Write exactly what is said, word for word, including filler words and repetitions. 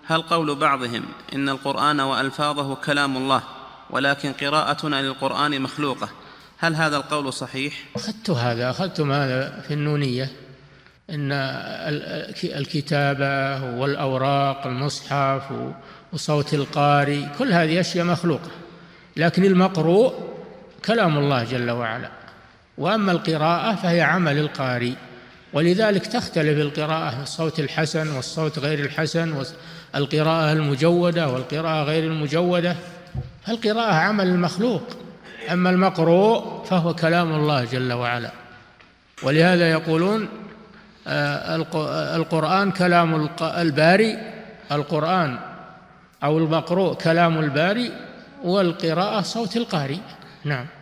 هل قول بعضهم إن القرآن وألفاظه كلام الله ولكن قراءتنا للقرآن مخلوقة، هل هذا القول صحيح؟ أخذت هذا أخذتم هذا في النونية، إن الكتابة والأوراق المصحف وصوت القارئ كل هذه أشياء مخلوقة، لكن المقروء كلام الله جل وعلا، وأما القراءة فهي عمل القارئ، ولذلك تختلف القراءة، الصوت الحسن والصوت غير الحسن، والقراءة المجودة والقراءة غير المجودة. القراءة عمل المخلوق، أما المقروء فهو كلام الله جل وعلا. ولهذا يقولون القرآن كلام الباري، القرآن أو المقروء كلام الباري، والقراءة صوت القارئ. نعم.